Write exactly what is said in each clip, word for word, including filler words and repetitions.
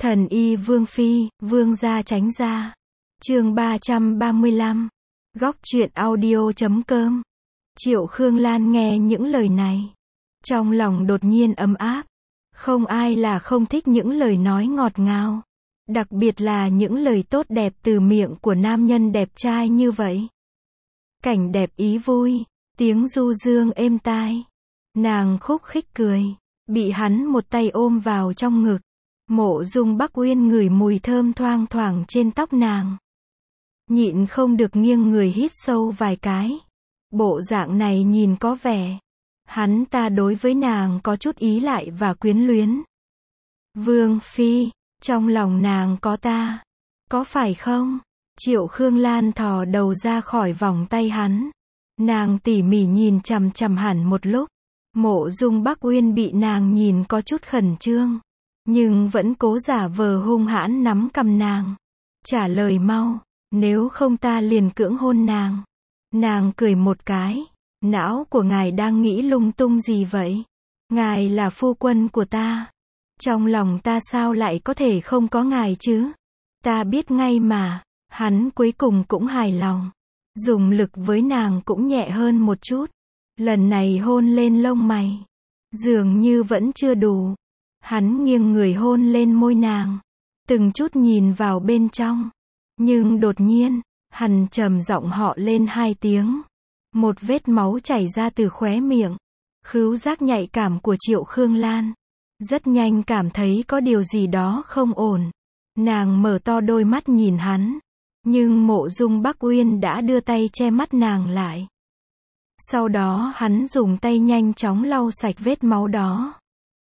Thần y Vương Phi, Vương gia tránh ra. Chương ba trăm ba mươi lăm. Góc truyện audio chấm com. Triệu Khương Lan nghe những lời này, trong lòng đột nhiên ấm áp. Không ai là không thích những lời nói ngọt ngào, đặc biệt là những lời tốt đẹp từ miệng của nam nhân đẹp trai như vậy. Cảnh đẹp ý vui, tiếng du dương êm tai. Nàng khúc khích cười, bị hắn một tay ôm vào trong ngực. Mộ Dung Bắc Uyên ngửi mùi thơm thoang thoảng trên tóc nàng, nhịn không được nghiêng người hít sâu vài cái. Bộ dạng này nhìn có vẻ hắn ta đối với nàng có chút ý lại và quyến luyến. Vương Phi, trong lòng nàng có ta, có phải không? Triệu Khương Lan thò đầu ra khỏi vòng tay hắn. Nàng tỉ mỉ nhìn chằm chằm hẳn một lúc. Mộ Dung Bắc Uyên bị nàng nhìn có chút khẩn trương, nhưng vẫn cố giả vờ hung hãn nắm cầm nàng. Trả lời mau, nếu không ta liền cưỡng hôn nàng. Nàng cười một cái. Não của ngài đang nghĩ lung tung gì vậy? Ngài là phu quân của ta. Trong lòng ta sao lại có thể không có ngài chứ? Ta biết ngay mà. Hắn cuối cùng cũng hài lòng. Dùng lực với nàng cũng nhẹ hơn một chút. Lần này hôn lên lông mày, dường như vẫn chưa đủ. Hắn nghiêng người hôn lên môi nàng, từng chút nhìn vào bên trong. Nhưng đột nhiên, hắn trầm giọng họ lên hai tiếng. Một vết máu chảy ra từ khóe miệng. Khứu giác nhạy cảm của Triệu Khương Lan rất nhanh cảm thấy có điều gì đó không ổn. Nàng mở to đôi mắt nhìn hắn, nhưng Mộ Dung Bắc Uyên đã đưa tay che mắt nàng lại. Sau đó hắn dùng tay nhanh chóng lau sạch vết máu đó.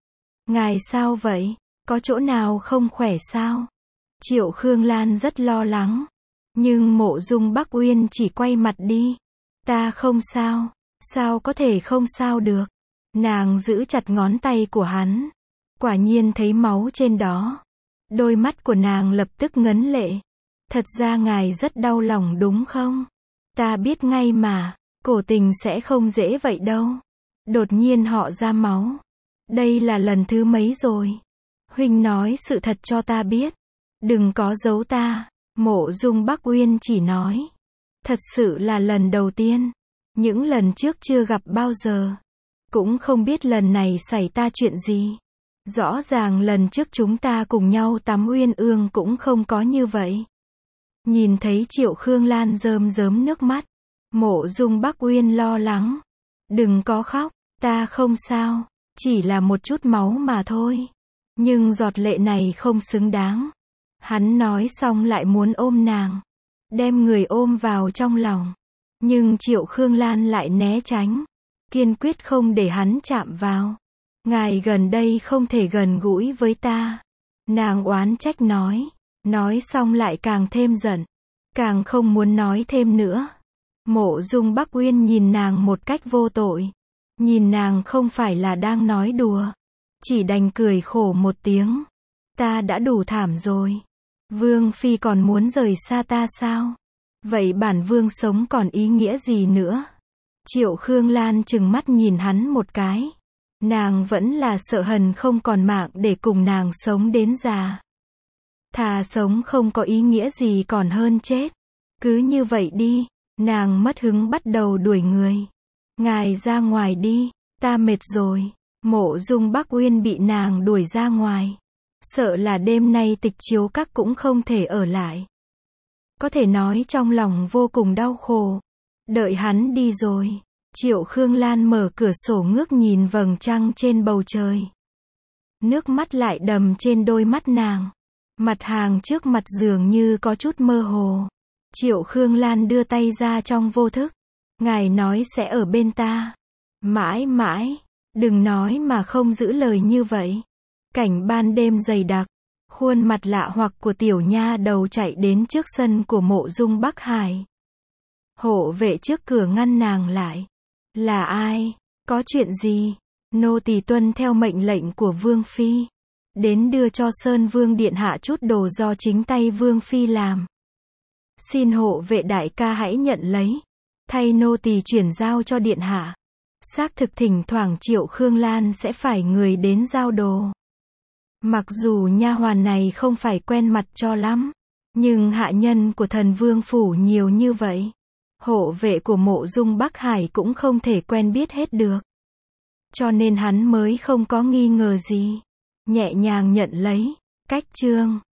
Ngài sao vậy? Có chỗ nào không khỏe sao? Triệu Khương Lan rất lo lắng. Nhưng Mộ Dung Bắc Uyên chỉ quay mặt đi. Ta không sao. Sao có thể không sao được? Nàng giữ chặt ngón tay của hắn. Quả nhiên thấy máu trên đó. Đôi mắt của nàng lập tức ngấn lệ. Thật ra ngài rất đau lòng đúng không? Ta biết ngay mà. Cổ tình sẽ không dễ vậy đâu. Đột nhiên họ ra máu. Đây là lần thứ mấy rồi? Huynh nói sự thật cho ta biết. Đừng có giấu ta. Mộ Dung Bắc Uyên chỉ nói. Thật sự là lần đầu tiên. Những lần trước chưa gặp bao giờ. Cũng không biết lần này xảy ra chuyện gì. Rõ ràng lần trước chúng ta cùng nhau tắm uyên ương cũng không có như vậy. Nhìn thấy Triệu Khương Lan rơm rớm nước mắt, Mộ Dung Bắc Uyên lo lắng. Đừng có khóc, ta không sao, chỉ là một chút máu mà thôi. Nhưng giọt lệ này không xứng đáng. Hắn nói xong lại muốn ôm nàng, đem người ôm vào trong lòng. Nhưng Triệu Khương Lan lại né tránh, kiên quyết không để hắn chạm vào. Ngài gần đây không thể gần gũi với ta. Nàng oán trách nói. Nói xong lại càng thêm giận, càng không muốn nói thêm nữa. Mộ Dung Bắc Uyên nhìn nàng một cách vô tội. Nhìn nàng không phải là đang nói đùa. Chỉ đành cười khổ một tiếng. Ta đã đủ thảm rồi. Vương Phi còn muốn rời xa ta sao? Vậy bản Vương sống còn ý nghĩa gì nữa? Triệu Khương Lan trừng mắt nhìn hắn một cái. Nàng vẫn là sợ hần không còn mạng để cùng nàng sống đến già. Thà sống không có ý nghĩa gì còn hơn chết. Cứ như vậy đi. Nàng mất hứng bắt đầu đuổi người. Ngài ra ngoài đi, ta mệt rồi. Mộ Dung Bắc Uyên bị nàng đuổi ra ngoài. Sợ là đêm nay tịch chiếu các cũng không thể ở lại. Có thể nói trong lòng vô cùng đau khổ. Đợi hắn đi rồi, Triệu Khương Lan mở cửa sổ ngước nhìn vầng trăng trên bầu trời. Nước mắt lại đầm trên đôi mắt nàng. Mặt hàng trước mặt dường như có chút mơ hồ. Triệu Khương Lan đưa tay ra trong vô thức. Ngài nói sẽ ở bên ta. Mãi mãi. Đừng nói mà không giữ lời như vậy. Cảnh ban đêm dày đặc. Khuôn mặt lạ hoặc của tiểu nha đầu chạy đến trước sân của Mộ Dung Bắc Hải. Hộ vệ trước cửa ngăn nàng lại. Là ai? Có chuyện gì? Nô tỳ tuân theo mệnh lệnh của Vương Phi. Đến đưa cho Sơn Vương Điện Hạ chút đồ do chính tay Vương Phi làm. Xin hộ vệ đại ca hãy nhận lấy. Thay nô tỳ chuyển giao cho Điện Hạ. Xác thực thỉnh thoảng Triệu Khương Lan sẽ phải người đến giao đồ. Mặc dù nha hoàn này không phải quen mặt cho lắm, nhưng hạ nhân của thần vương phủ nhiều như vậy, hộ vệ của Mộ Dung Bắc Hải cũng không thể quen biết hết được. Cho nên hắn mới không có nghi ngờ gì, nhẹ nhàng nhận lấy. Cách chương